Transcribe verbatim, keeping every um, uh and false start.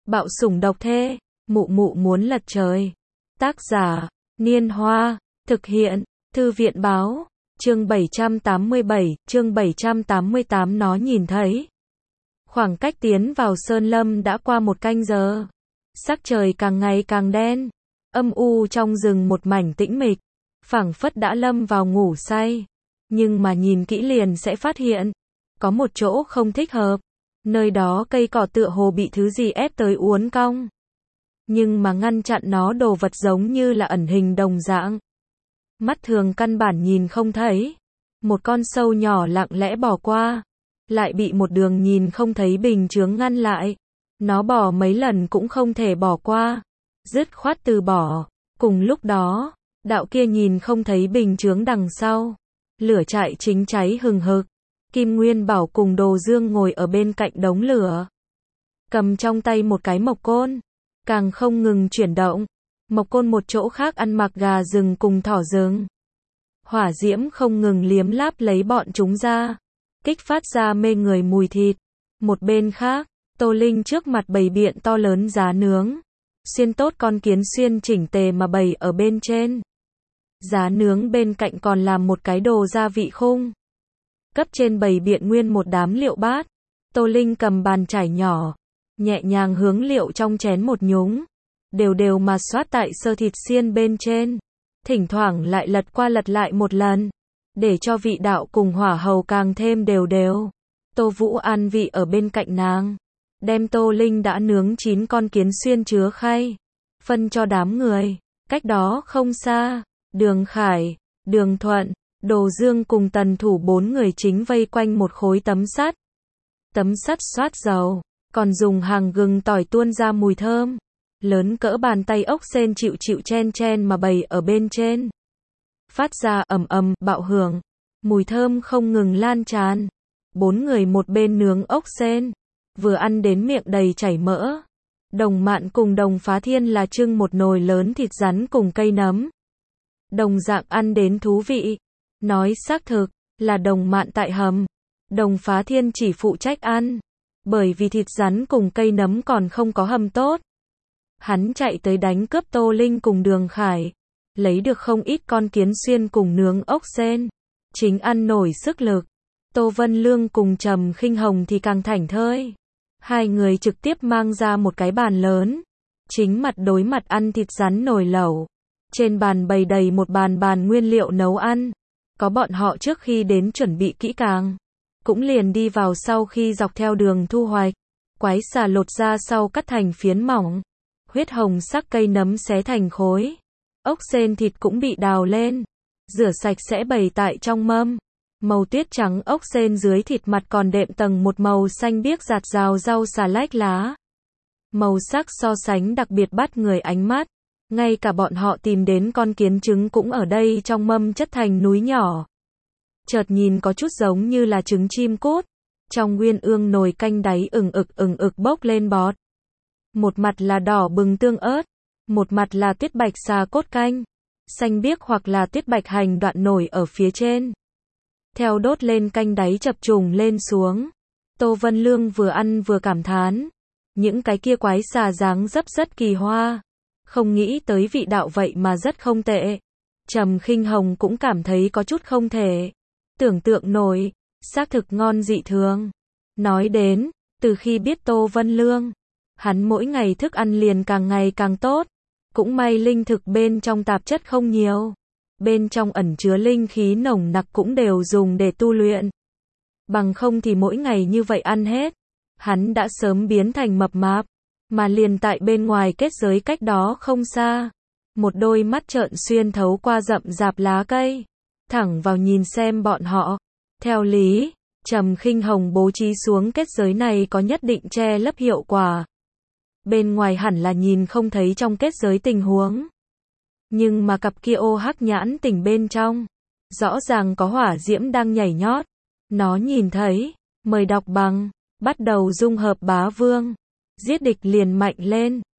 Bạo sủng độc thê, mụ mụ muốn lật trời. Tác giả, Niên Hoa, thực hiện, Thư viện báo, chương bảy trăm tám mươi bảy, chương bảy trăm tám mươi tám nó nhìn thấy. Khoảng cách tiến vào Sơn Lâm đã qua một canh giờ. Sắc trời càng ngày càng đen, âm u trong rừng một mảnh tĩnh mịch, phảng phất đã lâm vào ngủ say. Nhưng mà nhìn kỹ liền sẽ phát hiện, có một chỗ không thích hợp. Nơi đó cây cỏ tựa hồ bị thứ gì ép tới uốn cong. Nhưng mà ngăn chặn nó đồ vật giống như là ẩn hình đồng dạng. Mắt thường căn bản nhìn không thấy. Một con sâu nhỏ lặng lẽ bỏ qua, lại bị một đường nhìn không thấy bình chướng ngăn lại. Nó bỏ mấy lần cũng không thể bỏ qua, dứt khoát từ bỏ. Cùng lúc đó, đạo kia nhìn không thấy bình chướng đằng sau, lửa trại chính cháy hừng hực. Kim Nguyên Bảo cùng Đồ Dương ngồi ở bên cạnh đống lửa, cầm trong tay một cái mộc côn, càng không ngừng chuyển động. Mộc côn một chỗ khác ăn mặc gà rừng cùng thỏ rừng. Hỏa diễm không ngừng liếm láp lấy bọn chúng ra, kích phát ra mê người mùi thịt. Một bên khác, Tô Linh trước mặt bày biện to lớn giá nướng, xiên tốt con kiến xuyên chỉnh tề mà bày ở bên trên. Giá nướng bên cạnh còn làm một cái đồ gia vị khung. Cấp trên bày biện nguyên một đám liệu bát. Tô Linh cầm bàn chải nhỏ, nhẹ nhàng hướng liệu trong chén một nhúng, đều đều mà xoát tại sơ thịt xiên bên trên, thỉnh thoảng lại lật qua lật lại một lần, để cho vị đạo cùng hỏa hầu càng thêm đều đều. Tô Vũ an vị ở bên cạnh nàng, đem Tô Linh đã nướng chín con kiến xuyên chứa khay, phân cho đám người. Cách đó không xa, Đường Khải, Đường Thuận, Đồ Dương cùng Tần Thủ bốn người chính vây quanh một khối tấm sắt. Tấm sắt xoát dầu, còn dùng hàng gừng tỏi tuôn ra mùi thơm. Lớn cỡ bàn tay ốc sên chịu chịu chen chen mà bày ở bên trên. Phát ra ầm ầm, bạo hưởng. Mùi thơm không ngừng lan tràn. Bốn người một bên nướng ốc sên, vừa ăn đến miệng đầy chảy mỡ. Đồng Mạn cùng Đồng Phá Thiên là trưng một nồi lớn thịt rắn cùng cây nấm. Đồng dạng ăn đến thú vị. Nói xác thực, là Đồng Mạn tại hầm. Đồng Phá Thiên chỉ phụ trách ăn. Bởi vì thịt rắn cùng cây nấm còn không có hầm tốt. Hắn chạy tới đánh cướp Tô Linh cùng Đường Khải. Lấy được không ít con kiến xuyên cùng nướng ốc sên. Chính ăn nổi sức lực. Tô Vân Lương cùng Trầm Khinh Hồng thì càng thảnh thơi. Hai người trực tiếp mang ra một cái bàn lớn. Chính mặt đối mặt ăn thịt rắn nồi lẩu. Trên bàn bày đầy một bàn bàn nguyên liệu nấu ăn. Có bọn họ trước khi đến chuẩn bị kỹ càng. Cũng liền đi vào sau khi dọc theo đường thu hoạch. Quái xà lột ra sau cắt thành phiến mỏng. Huyết hồng sắc cây nấm xé thành khối. Ốc sên thịt cũng bị đào lên, rửa sạch sẽ bày tại trong mâm. Màu tuyết trắng ốc sên dưới thịt mặt còn đệm tầng một màu xanh biếc rạt rào rau xà lách lá. Màu sắc so sánh đặc biệt bắt người ánh mắt. Ngay cả bọn họ tìm đến con kiến trứng cũng ở đây trong mâm chất thành núi nhỏ. Chợt nhìn có chút giống như là trứng chim cút. Trong nguyên ương nồi canh đáy ửng ực ửng ực bốc lên bọt. Một mặt là đỏ bừng tương ớt, một mặt là tuyết bạch xà cốt canh, xanh biếc hoặc là tuyết bạch hành đoạn nổi ở phía trên. Theo đốt lên canh đáy chập trùng lên xuống. Tô Vân Lương vừa ăn vừa cảm thán. Những cái kia quái xà dáng dấp rất kỳ hoa. Không nghĩ tới vị đạo vậy mà rất không tệ. Trầm Khinh Hồng cũng cảm thấy có chút không thể tưởng tượng nổi, xác thực ngon dị thường. Nói đến, từ khi biết Tô Vân Lương, hắn mỗi ngày thức ăn liền càng ngày càng tốt. Cũng may linh thực bên trong tạp chất không nhiều. Bên trong ẩn chứa linh khí nồng nặc cũng đều dùng để tu luyện. Bằng không thì mỗi ngày như vậy ăn hết, hắn đã sớm biến thành mập mạp. Mà liền tại bên ngoài kết giới cách đó không xa, một đôi mắt trợn xuyên thấu qua rậm rạp lá cây, thẳng vào nhìn xem bọn họ. Theo lý, Trầm Khinh Hồng bố trí xuống kết giới này có nhất định che lấp hiệu quả. Bên ngoài hẳn là nhìn không thấy trong kết giới tình huống. Nhưng mà cặp kia ô hắc nhãn tỉnh bên trong, rõ ràng có hỏa diễm đang nhảy nhót. Nó nhìn thấy, mời đọc bằng, bắt đầu dung hợp bá vương. Giết địch liền mạnh lên.